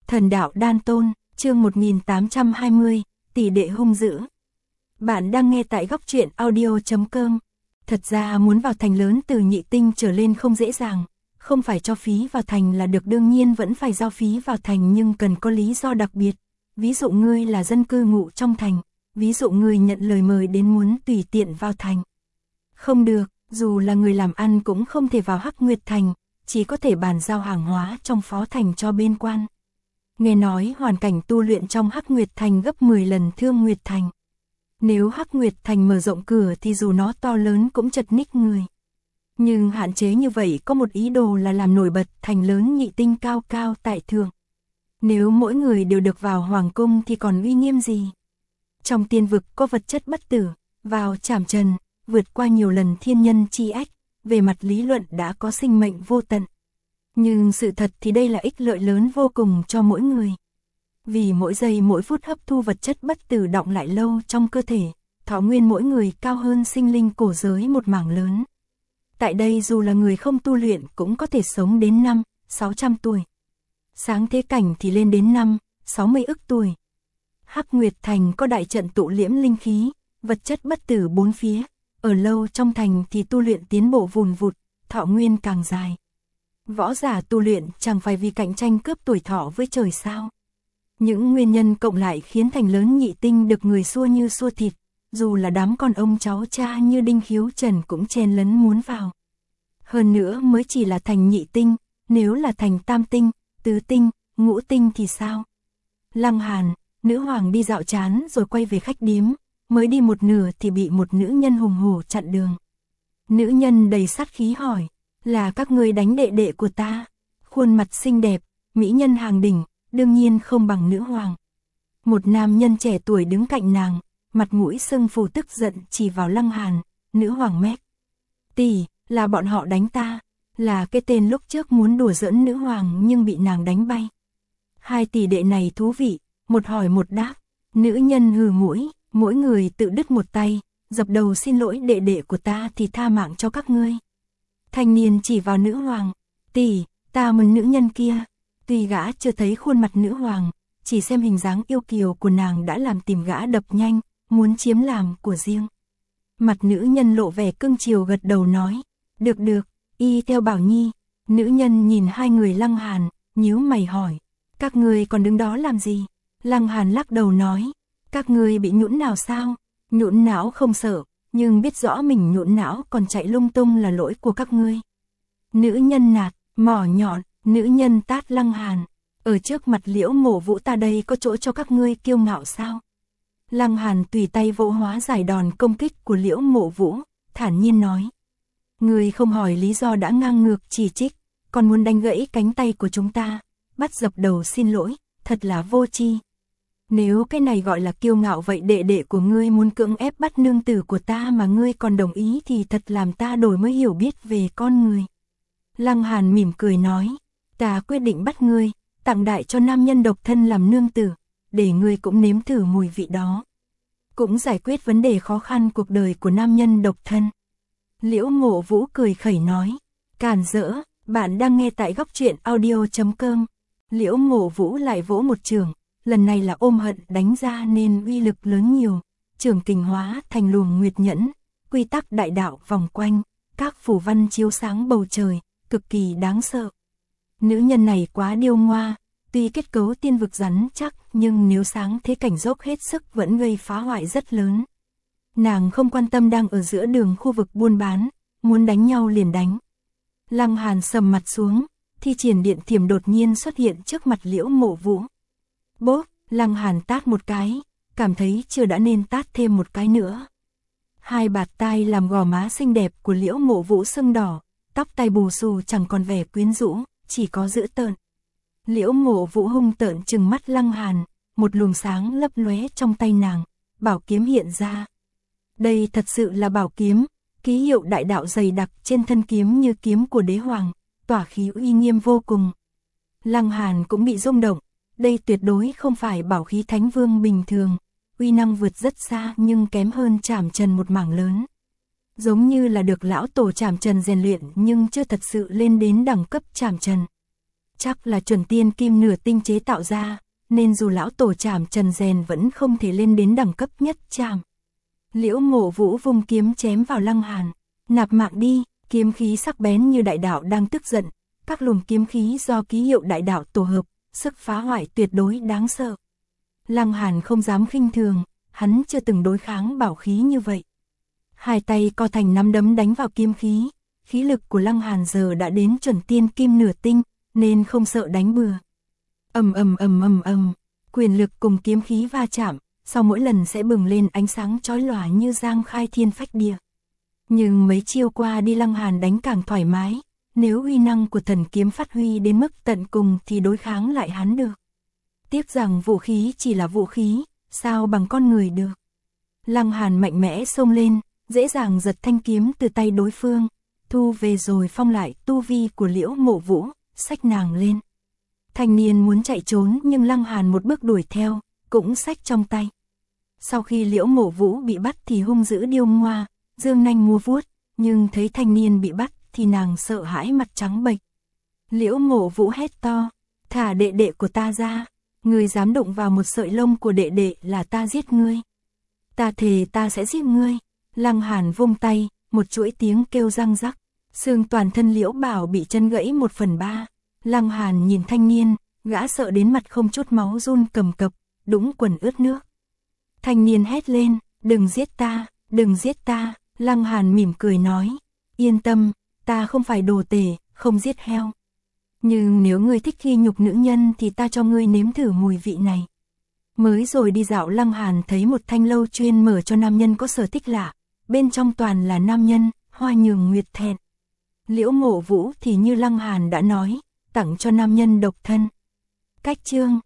Thần đạo đan tôn, chương 1820, tỷ đệ hung dữ. Bạn đang nghe tại góc truyện audio.com. Thật ra muốn vào thành lớn từ nhị tinh trở lên không dễ dàng, không phải cho phí vào thành là được, đương nhiên vẫn phải giao phí vào thành nhưng cần có lý do đặc biệt. Ví dụ ngươi là dân cư ngụ trong thành, ví dụ ngươi nhận lời mời đến muốn tùy tiện vào thành. Không được, dù là người làm ăn cũng không thể vào Hắc Nguyệt Thành, chỉ có thể bàn giao hàng hóa trong phó thành cho bên quan. Nghe nói hoàn cảnh tu luyện trong Hắc Nguyệt Thành gấp 10 lần Thương Nguyệt Thành. Nếu Hắc Nguyệt Thành mở rộng cửa thì dù nó to lớn cũng chật ních người. Nhưng hạn chế như vậy có một ý đồ là làm nổi bật thành lớn nhị tinh cao cao tại thượng. Nếu mỗi người đều được vào hoàng cung thì còn uy nghiêm gì? Trong tiên vực có vật chất bất tử, vào trảm trần, vượt qua nhiều lần thiên nhân chi ách, về mặt lý luận đã có sinh mệnh vô tận. Nhưng sự thật thì đây là ích lợi lớn vô cùng cho mỗi người. Vì mỗi giây mỗi phút hấp thu vật chất bất tử đọng lại lâu trong cơ thể, thọ nguyên mỗi người cao hơn sinh linh cổ giới một mảng lớn. Tại đây dù là người không tu luyện cũng có thể sống đến 500-600 tuổi. Sáng thế cảnh thì lên đến 50-60 ức tuổi. Hắc Nguyệt Thành có đại trận tụ liễm linh khí, vật chất bất tử bốn phía. Ở lâu trong thành thì tu luyện tiến bộ vùn vụt, thọ nguyên càng dài. Võ giả tu luyện chẳng phải vì cạnh tranh cướp tuổi thọ với trời sao. Những nguyên nhân cộng lại khiến thành lớn nhị tinh được người xua như xua thịt, dù là đám con ông cháu cha như Đinh Khiếu Trần cũng chen lấn muốn vào. Hơn nữa mới chỉ là thành nhị tinh, nếu là thành tam tinh, tứ tinh, ngũ tinh thì sao? Lăng Hàn, nữ hoàng đi dạo chán rồi quay về khách điếm, mới đi một nửa thì bị một nữ nhân hùng hổ chặn đường. Nữ nhân đầy sát khí hỏi, là các ngươi đánh đệ đệ của ta? Khuôn mặt xinh đẹp, mỹ nhân hàng đỉnh, đương nhiên không bằng nữ hoàng. Một nam nhân trẻ tuổi đứng cạnh nàng, mặt mũi sưng phù tức giận chỉ vào Lăng Hàn, nữ hoàng mét. Tỷ, là bọn họ đánh ta, là cái tên lúc trước muốn đùa giỡn nữ hoàng nhưng bị nàng đánh bay. Hai tỷ đệ này thú vị, một hỏi một đáp, nữ nhân hừ mũi, mỗi người tự đứt một tay, dập đầu xin lỗi đệ đệ của ta thì tha mạng cho các ngươi. Thanh niên chỉ vào nữ hoàng, tỷ, ta muốn nữ nhân kia. Tuy gã chưa thấy khuôn mặt nữ hoàng, chỉ xem hình dáng yêu kiều của nàng đã làm tim gã đập nhanh, muốn chiếm làm của riêng. Mặt nữ nhân lộ vẻ cưng chiều gật đầu nói, được được, y theo bảo nhi. Nữ nhân nhìn hai người Lăng Hàn, nhíu mày hỏi, các ngươi còn đứng đó làm gì? Lăng Hàn lắc đầu nói, các ngươi bị nhũn nào sao? Nhũn não không sợ, nhưng biết rõ mình nhũn não còn chạy lung tung là lỗi của các ngươi. Nữ nhân nạt, mỏ nhọn, nữ nhân tát Lăng Hàn, ở trước mặt Liễu Mộ Vũ ta đây có chỗ cho các ngươi kiêu ngạo sao? Lăng Hàn tùy tay vỗ hóa giải đòn công kích của Liễu Mộ Vũ, thản nhiên nói. Ngươi không hỏi lý do đã ngang ngược chỉ trích, còn muốn đánh gãy cánh tay của chúng ta, bắt dập đầu xin lỗi, thật là vô tri. Nếu cái này gọi là kiêu ngạo vậy đệ đệ của ngươi muốn cưỡng ép bắt nương tử của ta mà ngươi còn đồng ý thì thật làm ta đổi mới hiểu biết về con người. Lăng Hàn mỉm cười nói, ta quyết định bắt ngươi, tặng đại cho nam nhân độc thân làm nương tử, để ngươi cũng nếm thử mùi vị đó. Cũng giải quyết vấn đề khó khăn cuộc đời của nam nhân độc thân. Liễu Mộ Vũ cười khẩy nói, càn rỡ, bạn đang nghe tại góc truyện audio.com. Liễu Mộ Vũ lại vỗ một chưởng, lần này là ôm hận đánh ra nên uy lực lớn nhiều, chưởng kình hóa thành luồng nguyệt nhẫn, quy tắc đại đạo vòng quanh, các phù văn chiếu sáng bầu trời, cực kỳ đáng sợ. Nữ nhân này quá điêu ngoa, tuy kết cấu tiên vực rắn chắc nhưng nếu sáng thế cảnh dốc hết sức vẫn gây phá hoại rất lớn. Nàng không quan tâm đang ở giữa đường khu vực buôn bán, muốn đánh nhau liền đánh. Lăng Hàn sầm mặt xuống, thi triển điện thiểm đột nhiên xuất hiện trước mặt Liễu Mộ Vũ. Bốp, Lăng Hàn tát một cái, cảm thấy chưa đã nên tát thêm một cái nữa. Hai bạt tai làm gò má xinh đẹp của Liễu Mộ Vũ sưng đỏ, tóc tai bù xù chẳng còn vẻ quyến rũ, chỉ có dữ tợn. Liễu Mộ Vũ hung tợn trừng mắt Lăng Hàn, một luồng sáng lấp lóe trong tay nàng, bảo kiếm hiện ra. Đây thật sự là bảo kiếm, ký hiệu đại đạo dày đặc trên thân kiếm như kiếm của đế hoàng, tỏa khí uy nghiêm vô cùng. Lăng Hàn cũng bị rung động, đây tuyệt đối không phải bảo khí thánh vương bình thường, uy năng vượt rất xa nhưng kém hơn Trảm Trần một mảng lớn. Giống như là được lão tổ Trảm Trần rèn luyện nhưng chưa thật sự lên đến đẳng cấp Trảm Trần. chắc là chuẩn tiên kim nửa tinh chế tạo ra, nên dù lão tổ Trảm Trần rèn vẫn không thể lên đến đẳng cấp nhất Trảm. Liễu Mộ Vũ vung kiếm chém vào Lăng Hàn, nạp mạng đi, kiếm khí sắc bén như đại đạo đang tức giận, các luồng kiếm khí do ký hiệu đại đạo tổ hợp, sức phá hoại tuyệt đối đáng sợ. Lăng Hàn không dám khinh thường, hắn chưa từng đối kháng bảo khí như vậy. Hai tay co thành nắm đấm đánh vào kiếm khí, khí lực của Lăng Hàn giờ đã đến chuẩn tiên kim nửa tinh, nên không sợ đánh bừa. Ầm ầm ầm ầm ầm, quyền lực cùng kiếm khí va chạm, sau mỗi lần sẽ bừng lên ánh sáng chói lòa như giang khai thiên phách địa. Nhưng mấy chiêu qua đi Lăng Hàn đánh càng thoải mái, nếu uy năng của thần kiếm phát huy đến mức tận cùng thì đối kháng lại hắn được. Tiếc rằng vũ khí chỉ là vũ khí, sao bằng con người được. Lăng Hàn mạnh mẽ xông lên, dễ dàng giật thanh kiếm từ tay đối phương, thu về rồi phong lại tu vi của Liễu Mộ Vũ, xách nàng lên. Thanh niên muốn chạy trốn nhưng Lăng Hàn một bước đuổi theo, cũng xách trong tay. Sau khi Liễu Mộ Vũ bị bắt thì hung dữ điêu ngoa, dương nanh múa vuốt, nhưng thấy thanh niên bị bắt thì nàng sợ hãi mặt trắng bệch. Liễu Mộ Vũ hét to, thả đệ đệ của ta ra, ngươi dám đụng vào một sợi lông của đệ đệ là ta giết ngươi. Ta thề ta sẽ giết ngươi. Lăng Hàn vung tay, một chuỗi tiếng kêu răng rắc, xương toàn thân Liễu Bảo bị chân gãy 1/3. Lăng Hàn nhìn thanh niên, gã sợ đến mặt không chút máu run cầm cập, đũng quần ướt nước. Thanh niên hét lên, đừng giết ta, đừng giết ta. Lăng Hàn mỉm cười nói, yên tâm, ta không phải đồ tể, không giết heo. Nhưng nếu ngươi thích khi nhục nữ nhân thì ta cho ngươi nếm thử mùi vị này. Mới rồi đi dạo Lăng Hàn thấy một thanh lâu chuyên mở cho nam nhân có sở thích lạ, bên trong toàn là nam nhân, hoa nhường nguyệt thẹn. Liễu Mộ Vũ thì như Lăng Hàn đã nói, tặng cho nam nhân độc thân. Cách chương